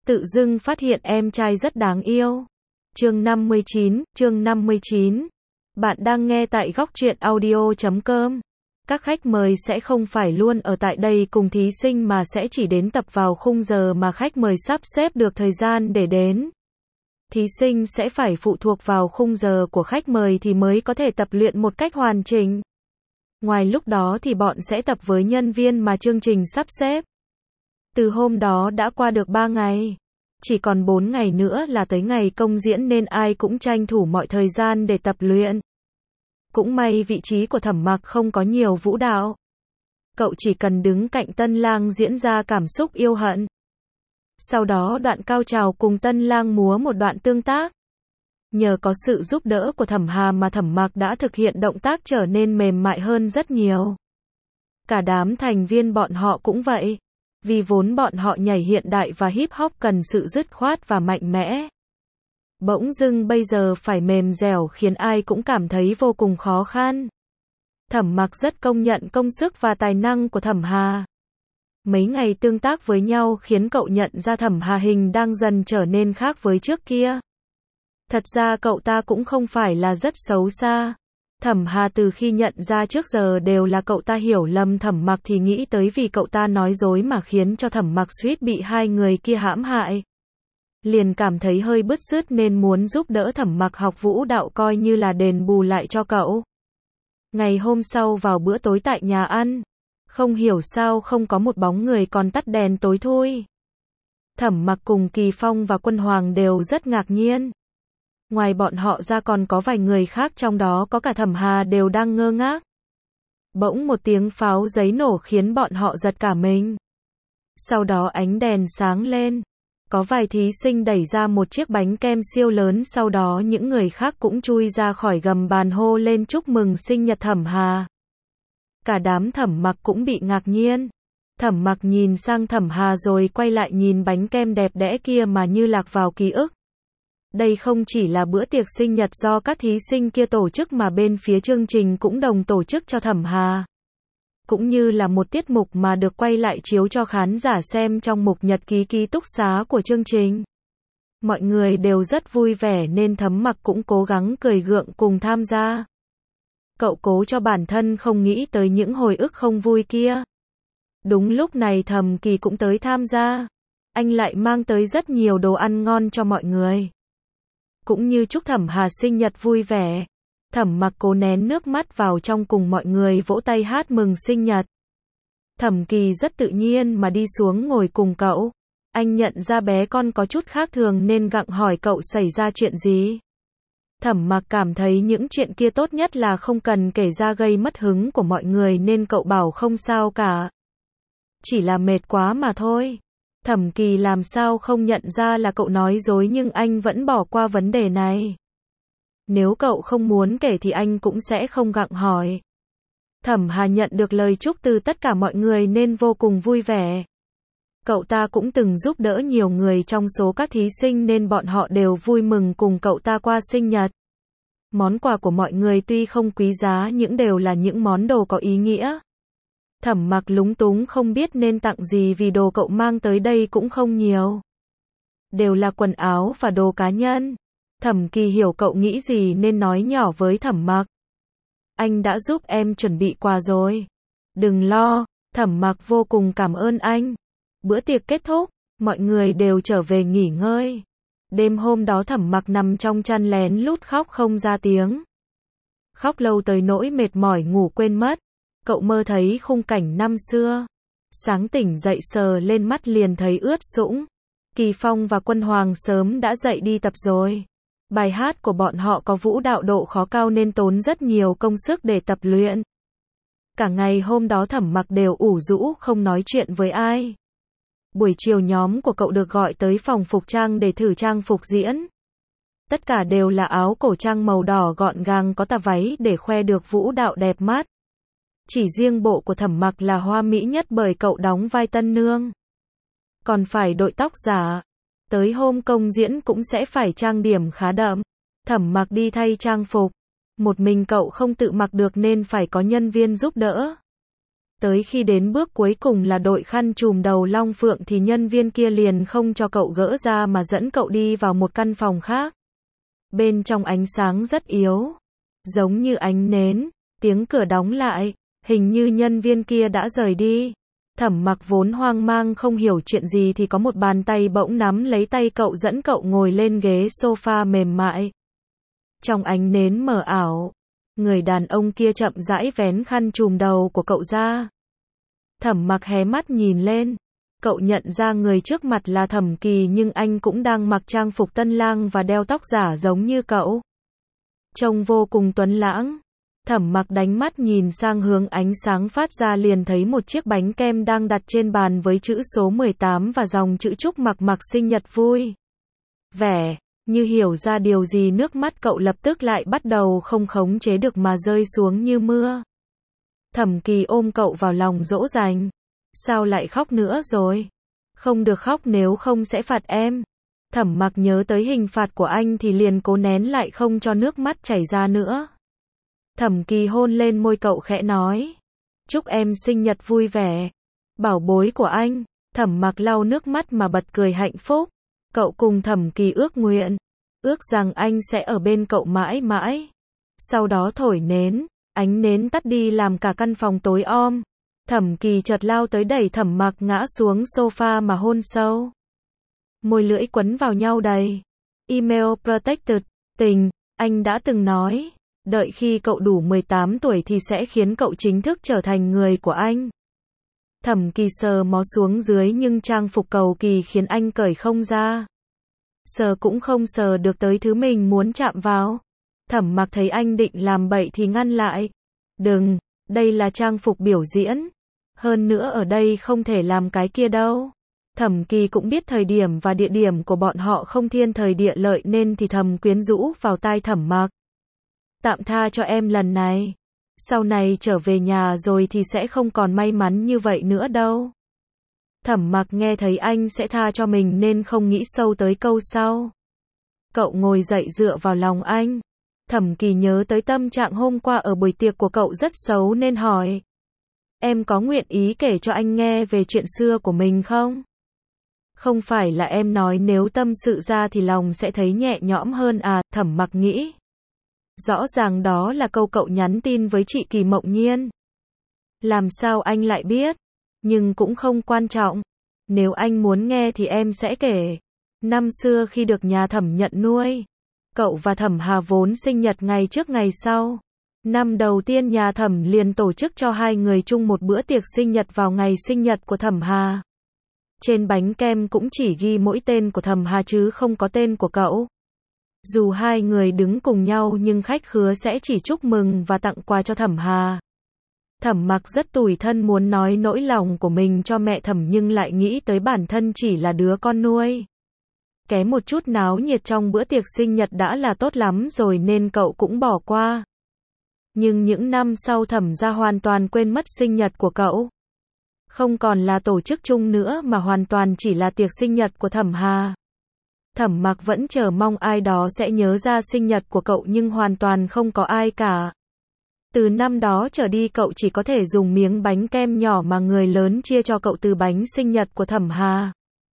Tự dưng phát hiện em trai rất đáng yêu. Chương 59. Bạn đang nghe tại góc truyện audio.com. Các khách mời sẽ không phải luôn ở tại đây cùng thí sinh mà sẽ chỉ đến tập vào khung giờ mà khách mời sắp xếp được thời gian để đến. Thí sinh sẽ phải phụ thuộc vào khung giờ của khách mời thì mới có thể tập luyện một cách hoàn chỉnh. Ngoài lúc đó thì bọn sẽ tập với nhân viên mà chương trình sắp xếp. Từ hôm đó đã qua được 3 ngày. Chỉ còn 4 ngày nữa là tới ngày công diễn nên ai cũng tranh thủ mọi thời gian để tập luyện. Cũng may vị trí của Thẩm Mặc không có nhiều vũ đạo. Cậu chỉ cần đứng cạnh Tân Lang diễn ra cảm xúc yêu hận. Sau đó đoạn cao trào cùng Tân Lang múa một đoạn tương tác. Nhờ có sự giúp đỡ của Thẩm Hà mà Thẩm Mặc đã thực hiện động tác trở nên mềm mại hơn rất nhiều. Cả đám thành viên bọn họ cũng vậy. Vì vốn bọn họ nhảy hiện đại và hip hop cần sự dứt khoát và mạnh mẽ. Bỗng dưng bây giờ phải mềm dẻo khiến ai cũng cảm thấy vô cùng khó khăn. Thẩm Mặc rất công nhận công sức và tài năng của Thẩm Hà. Mấy ngày tương tác với nhau khiến cậu nhận ra Thẩm Hà hình đang dần trở nên khác với trước kia. Thật ra cậu ta cũng không phải là rất xấu xa. Thẩm Hà từ khi nhận ra trước giờ đều là cậu ta hiểu lầm Thẩm Mặc thì nghĩ tới vì cậu ta nói dối mà khiến cho Thẩm Mặc suýt bị hai người kia hãm hại. Liền cảm thấy hơi bứt rứt nên muốn giúp đỡ Thẩm Mặc học vũ đạo coi như là đền bù lại cho cậu. Ngày hôm sau vào bữa tối tại nhà ăn, không hiểu sao không có một bóng người, còn tắt đèn tối thui. Thẩm Mặc cùng Kỳ Phong và Quân Hoàng đều rất ngạc nhiên. Ngoài bọn họ ra còn có vài người khác, trong đó có cả Thẩm Hà đều đang ngơ ngác. Bỗng một tiếng pháo giấy nổ khiến bọn họ giật cả mình. Sau đó ánh đèn sáng lên. Có vài thí sinh đẩy ra một chiếc bánh kem siêu lớn, sau đó những người khác cũng chui ra khỏi gầm bàn hô lên chúc mừng sinh nhật Thẩm Hà. Cả đám Thẩm Mặc cũng bị ngạc nhiên. Thẩm Mặc nhìn sang Thẩm Hà rồi quay lại nhìn bánh kem đẹp đẽ kia mà như lạc vào ký ức. Đây không chỉ là bữa tiệc sinh nhật do các thí sinh kia tổ chức mà bên phía chương trình cũng đồng tổ chức cho Thẩm Hà. Cũng như là một tiết mục mà được quay lại chiếu cho khán giả xem trong mục nhật ký ký túc xá của chương trình. Mọi người đều rất vui vẻ nên Thẩm Mặc cũng cố gắng cười gượng cùng tham gia. Cậu cố cho bản thân không nghĩ tới những hồi ức không vui kia. Đúng lúc này Thẩm Kỳ cũng tới tham gia. Anh lại mang tới rất nhiều đồ ăn ngon cho mọi người. Cũng như chúc Thẩm Hà sinh nhật vui vẻ. Thẩm Mặc cố nén nước mắt vào trong cùng mọi người vỗ tay hát mừng sinh nhật. Thẩm Kỳ rất tự nhiên mà đi xuống ngồi cùng cậu. Anh nhận ra bé con có chút khác thường nên gặng hỏi cậu xảy ra chuyện gì. Thẩm Mặc cảm thấy những chuyện kia tốt nhất là không cần kể ra gây mất hứng của mọi người nên cậu bảo không sao cả. Chỉ là mệt quá mà thôi. Thẩm Kỳ làm sao không nhận ra là cậu nói dối, nhưng anh vẫn bỏ qua vấn đề này. Nếu cậu không muốn kể thì anh cũng sẽ không gặng hỏi. Thẩm Hà nhận được lời chúc từ tất cả mọi người nên vô cùng vui vẻ. Cậu ta cũng từng giúp đỡ nhiều người trong số các thí sinh nên bọn họ đều vui mừng cùng cậu ta qua sinh nhật. Món quà của mọi người tuy không quý giá nhưng đều là những món đồ có ý nghĩa. Thẩm Mặc lúng túng không biết nên tặng gì vì đồ cậu mang tới đây cũng không nhiều. Đều là quần áo và đồ cá nhân. Thẩm Kỳ hiểu cậu nghĩ gì nên nói nhỏ với Thẩm Mặc. Anh đã giúp em chuẩn bị quà rồi. Đừng lo. Thẩm Mặc vô cùng cảm ơn anh. Bữa tiệc kết thúc, mọi người đều trở về nghỉ ngơi. Đêm hôm đó Thẩm Mặc nằm trong chăn lén lút khóc không ra tiếng. Khóc lâu tới nỗi mệt mỏi ngủ quên mất. Cậu mơ thấy khung cảnh năm xưa. Sáng tỉnh dậy sờ lên mắt liền thấy ướt sũng. Kỳ Phong và Quân Hoàng sớm đã dậy đi tập rồi. Bài hát của bọn họ có vũ đạo độ khó cao nên tốn rất nhiều công sức để tập luyện. Cả ngày hôm đó Thẩm Mặc đều ủ rũ không nói chuyện với ai. Buổi chiều nhóm của cậu được gọi tới phòng phục trang để thử trang phục diễn. Tất cả đều là áo cổ trang màu đỏ gọn gàng, có tà váy để khoe được vũ đạo đẹp mắt. Chỉ riêng bộ của Thẩm Mặc là hoa mỹ nhất bởi cậu đóng vai Tân Nương. Còn phải đội tóc giả. Tới hôm công diễn cũng sẽ phải trang điểm khá đậm. Thẩm Mặc đi thay trang phục. Một mình cậu không tự mặc được nên phải có nhân viên giúp đỡ. Tới khi đến bước cuối cùng là đội khăn trùm đầu long phượng thì nhân viên kia liền không cho cậu gỡ ra mà dẫn cậu đi vào một căn phòng khác. Bên trong ánh sáng rất yếu, giống như ánh nến, tiếng cửa đóng lại, hình như nhân viên kia đã rời đi. Thẩm Mặc vốn hoang mang không hiểu chuyện gì thì có một bàn tay bỗng nắm lấy tay cậu dẫn cậu ngồi lên ghế sofa mềm mại. Trong ánh nến mờ ảo, người đàn ông kia chậm rãi vén khăn trùm đầu của cậu ra. Thẩm Mặc hé mắt nhìn lên, cậu nhận ra người trước mặt là Thẩm Kỳ nhưng anh cũng đang mặc trang phục tân lang và đeo tóc giả giống như cậu. Trông vô cùng tuấn lãng. Thẩm Mặc đánh mắt nhìn sang hướng ánh sáng phát ra liền thấy một chiếc bánh kem đang đặt trên bàn với chữ số 18 và dòng chữ chúc Mặc Mặc sinh nhật vui vẻ. Như hiểu ra điều gì nước mắt cậu lập tức lại bắt đầu không khống chế được mà rơi xuống như mưa. Thẩm Kỳ ôm cậu vào lòng dỗ dành. Sao lại khóc nữa rồi? Không được khóc nếu không sẽ phạt em. Thẩm Mặc nhớ tới hình phạt của anh thì liền cố nén lại không cho nước mắt chảy ra nữa. Thẩm Kỳ hôn lên môi cậu khẽ nói. Chúc em sinh nhật vui vẻ. Bảo bối của anh. Thẩm Mặc lau nước mắt mà bật cười hạnh phúc. Cậu cùng Thẩm Kỳ ước nguyện. Ước rằng anh sẽ ở bên cậu mãi mãi. Sau đó thổi nến. Ánh nến tắt đi làm cả căn phòng tối om. Thẩm Kỳ chợt lao tới đẩy Thẩm Mặc ngã xuống sofa mà hôn sâu. Môi lưỡi quấn vào nhau đầy. Email protected. Tình, anh đã từng nói. Đợi khi cậu đủ 18 tuổi thì sẽ khiến cậu chính thức trở thành người của anh. Thẩm Kỳ sờ mó xuống dưới nhưng trang phục cầu kỳ khiến anh cởi không ra. Sờ cũng không sờ được tới thứ mình muốn chạm vào. Thẩm Mặc thấy anh định làm bậy thì ngăn lại. Đừng, đây là trang phục biểu diễn. Hơn nữa ở đây không thể làm cái kia đâu. Thẩm Kỳ cũng biết thời điểm và địa điểm của bọn họ không thiên thời địa lợi nên thì thầm quyến rũ vào tai Thẩm Mặc. Tạm tha cho em lần này. Sau này trở về nhà rồi thì sẽ không còn may mắn như vậy nữa đâu. Thẩm Mặc nghe thấy anh sẽ tha cho mình nên không nghĩ sâu tới câu sau. Cậu ngồi dậy dựa vào lòng anh. Thẩm Kỳ nhớ tới tâm trạng hôm qua ở buổi tiệc của cậu rất xấu nên hỏi. Em có nguyện ý kể cho anh nghe về chuyện xưa của mình không? Không phải là em nói nếu tâm sự ra thì lòng sẽ thấy nhẹ nhõm hơn à? Thẩm Mặc nghĩ. Rõ ràng đó là câu cậu nhắn tin với chị Kỳ Mộng Nhiên. Làm sao anh lại biết? Nhưng cũng không quan trọng. Nếu anh muốn nghe thì em sẽ kể. Năm xưa khi được nhà Thẩm nhận nuôi, cậu và Thẩm Hà vốn sinh nhật ngày trước ngày sau. Năm đầu tiên nhà Thẩm liền tổ chức cho hai người chung một bữa tiệc sinh nhật vào ngày sinh nhật của Thẩm Hà. Trên bánh kem cũng chỉ ghi mỗi tên của Thẩm Hà chứ không có tên của cậu. Dù hai người đứng cùng nhau nhưng khách khứa sẽ chỉ chúc mừng và tặng quà cho Thẩm Hà. Thẩm Mặc rất tủi thân muốn nói nỗi lòng của mình cho mẹ Thẩm nhưng lại nghĩ tới bản thân chỉ là đứa con nuôi. Kém một chút náo nhiệt trong bữa tiệc sinh nhật đã là tốt lắm rồi nên cậu cũng bỏ qua. Nhưng những năm sau Thẩm gia hoàn toàn quên mất sinh nhật của cậu. Không còn là tổ chức chung nữa mà hoàn toàn chỉ là tiệc sinh nhật của Thẩm Hà. Thẩm Mặc vẫn chờ mong ai đó sẽ nhớ ra sinh nhật của cậu nhưng hoàn toàn không có ai cả. Từ năm đó trở đi cậu chỉ có thể dùng miếng bánh kem nhỏ mà người lớn chia cho cậu từ bánh sinh nhật của Thẩm Hà.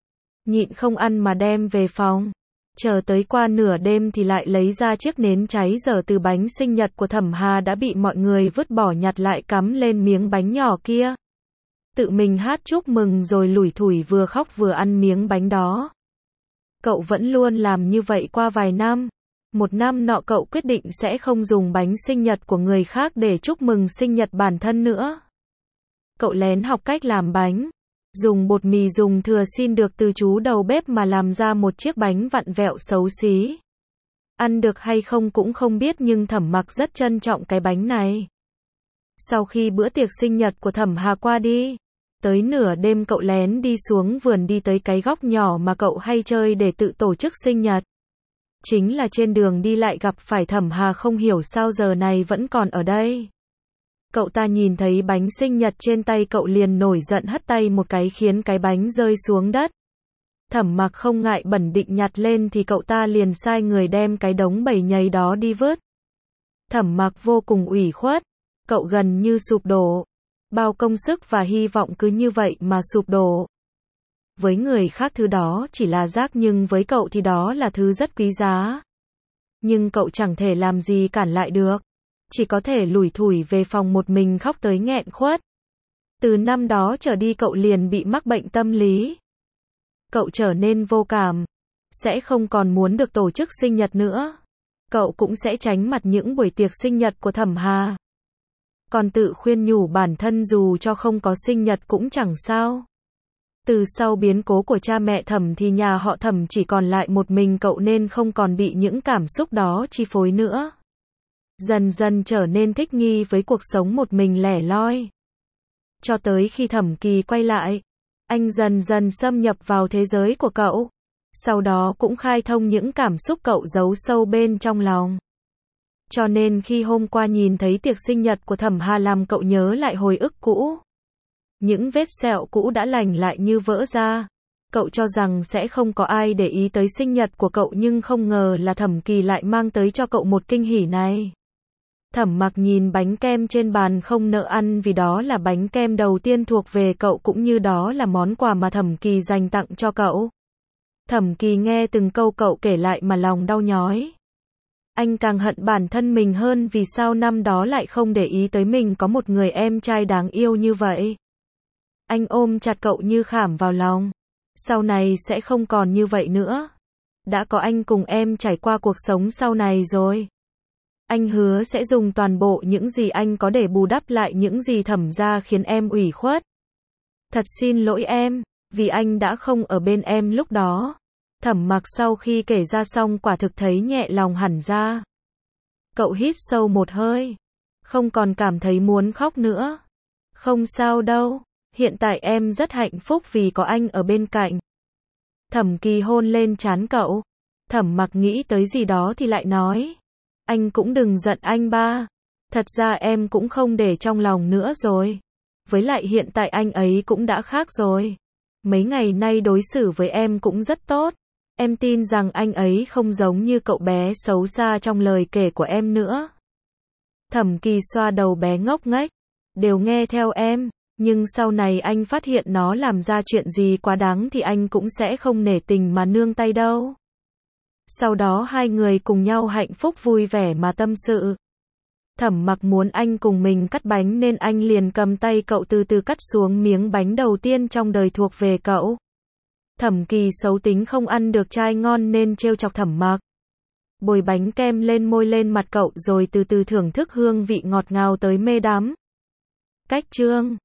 Nhịn không ăn mà đem về phòng. Chờ tới qua nửa đêm thì lại lấy ra chiếc nến cháy dở từ bánh sinh nhật của Thẩm Hà đã bị mọi người vứt bỏ nhặt lại cắm lên miếng bánh nhỏ kia. Tự mình hát chúc mừng rồi lủi thủi vừa khóc vừa ăn miếng bánh đó. Cậu vẫn luôn làm như vậy qua vài năm. Một năm nọ cậu quyết định sẽ không dùng bánh sinh nhật của người khác để chúc mừng sinh nhật bản thân nữa. Cậu lén học cách làm bánh. Dùng bột mì dùng thừa xin được từ chú đầu bếp mà làm ra một chiếc bánh vặn vẹo xấu xí. Ăn được hay không cũng không biết nhưng Thẩm Mặc rất trân trọng cái bánh này. Sau khi bữa tiệc sinh nhật của Thẩm Hà qua đi, tới nửa đêm cậu lén đi xuống vườn đi tới cái góc nhỏ mà cậu hay chơi để tự tổ chức sinh nhật. Chính là trên đường đi lại gặp phải Thẩm Hà không hiểu sao giờ này vẫn còn ở đây. Cậu ta nhìn thấy bánh sinh nhật trên tay cậu liền nổi giận hất tay một cái khiến cái bánh rơi xuống đất. Thẩm Mặc không ngại bẩn định nhặt lên thì cậu ta liền sai người đem cái đống bầy nhầy đó đi vứt. Thẩm Mặc vô cùng ủy khuất. Cậu gần như sụp đổ. Bao công sức và hy vọng cứ như vậy mà sụp đổ. Với người khác thứ đó chỉ là rác nhưng với cậu thì đó là thứ rất quý giá. Nhưng cậu chẳng thể làm gì cản lại được. Chỉ có thể lủi thủi về phòng một mình khóc tới nghẹn khuất. Từ năm đó trở đi cậu liền bị mắc bệnh tâm lý. Cậu trở nên vô cảm. Sẽ không còn muốn được tổ chức sinh nhật nữa. Cậu cũng sẽ tránh mặt những buổi tiệc sinh nhật của Thẩm Hà. Còn tự khuyên nhủ bản thân dù cho không có sinh nhật cũng chẳng sao. Từ sau biến cố của cha mẹ Thẩm thì nhà họ Thẩm chỉ còn lại một mình cậu nên không còn bị những cảm xúc đó chi phối nữa. Dần dần trở nên thích nghi với cuộc sống một mình lẻ loi. Cho tới khi Thẩm Kỳ quay lại, anh dần dần xâm nhập vào thế giới của cậu. Sau đó cũng khai thông những cảm xúc cậu giấu sâu bên trong lòng. Cho nên khi hôm qua nhìn thấy tiệc sinh nhật của Thẩm Hà làm cậu nhớ lại hồi ức cũ. Những vết sẹo cũ đã lành lại như vỡ ra. Cậu cho rằng sẽ không có ai để ý tới sinh nhật của cậu nhưng không ngờ là Thẩm Kỳ lại mang tới cho cậu một kinh hỉ này. Thẩm Mặc nhìn bánh kem trên bàn không nỡ ăn vì đó là bánh kem đầu tiên thuộc về cậu cũng như đó là món quà mà Thẩm Kỳ dành tặng cho cậu. Thẩm Kỳ nghe từng câu cậu kể lại mà lòng đau nhói. Anh càng hận bản thân mình hơn vì sao năm đó lại không để ý tới mình có một người em trai đáng yêu như vậy. Anh ôm chặt cậu như khảm vào lòng. Sau này sẽ không còn như vậy nữa. Đã có anh cùng em trải qua cuộc sống sau này rồi. Anh hứa sẽ dùng toàn bộ những gì anh có để bù đắp lại những gì Thẩm gia khiến em ủy khuất. Thật xin lỗi em, vì anh đã không ở bên em lúc đó. Thẩm Mặc sau khi kể ra xong quả thực thấy nhẹ lòng hẳn ra. Cậu hít sâu một hơi. Không còn cảm thấy muốn khóc nữa. Không sao đâu, hiện tại em rất hạnh phúc vì có anh ở bên cạnh. Thẩm Kỳ hôn lên trán cậu. Thẩm Mặc nghĩ tới gì đó thì lại nói. Anh cũng đừng giận anh ba. Thật ra em cũng không để trong lòng nữa rồi. Với lại hiện tại anh ấy cũng đã khác rồi. Mấy ngày nay đối xử với em cũng rất tốt. Em tin rằng anh ấy không giống như cậu bé xấu xa trong lời kể của em nữa. Thẩm Kỳ xoa đầu bé ngốc nghếch. Đều nghe theo em, nhưng sau này anh phát hiện nó làm ra chuyện gì quá đáng thì anh cũng sẽ không nể tình mà nương tay đâu. Sau đó hai người cùng nhau hạnh phúc vui vẻ mà tâm sự. Thẩm Mặc muốn anh cùng mình cắt bánh nên anh liền cầm tay cậu từ từ cắt xuống miếng bánh đầu tiên trong đời thuộc về cậu. Thẩm Kỳ xấu tính không ăn được trai ngon nên trêu chọc Thẩm Mặc. Bồi bánh kem lên môi lên mặt cậu rồi từ từ thưởng thức hương vị ngọt ngào tới mê đắm. Cách chương